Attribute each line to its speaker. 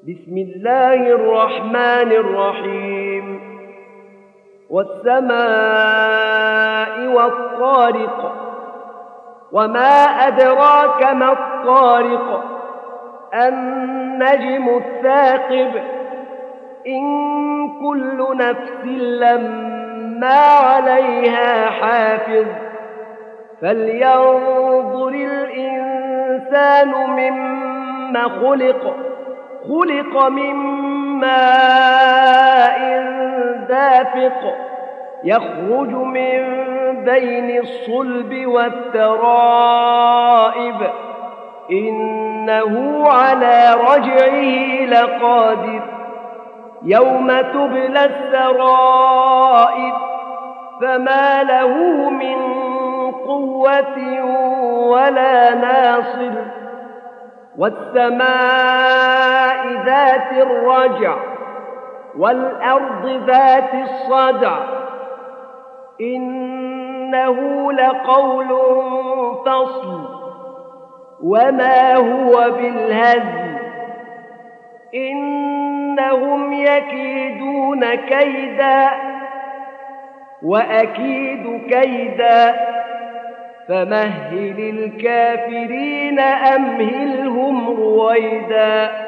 Speaker 1: بسم الله الرحمن الرحيم والسماء والطارق وما أدراك ما الطارق النجم الثاقب إن كل نفس لما عليها حافظ فلينظر الإنسان مما خلق من ماء دافق يخرج من بين الصلب والترائب إنه على رجعه لقادر يوم تبلى السرائر فما له من قوة ولا ناصر والسماء ذات الرجع والأرض ذات الصدع إنه لقول فصل وما هو بالهزل إنهم يكيدون كيدا وأكيد كيدا فمهل الكافرين أمهلهم رويدا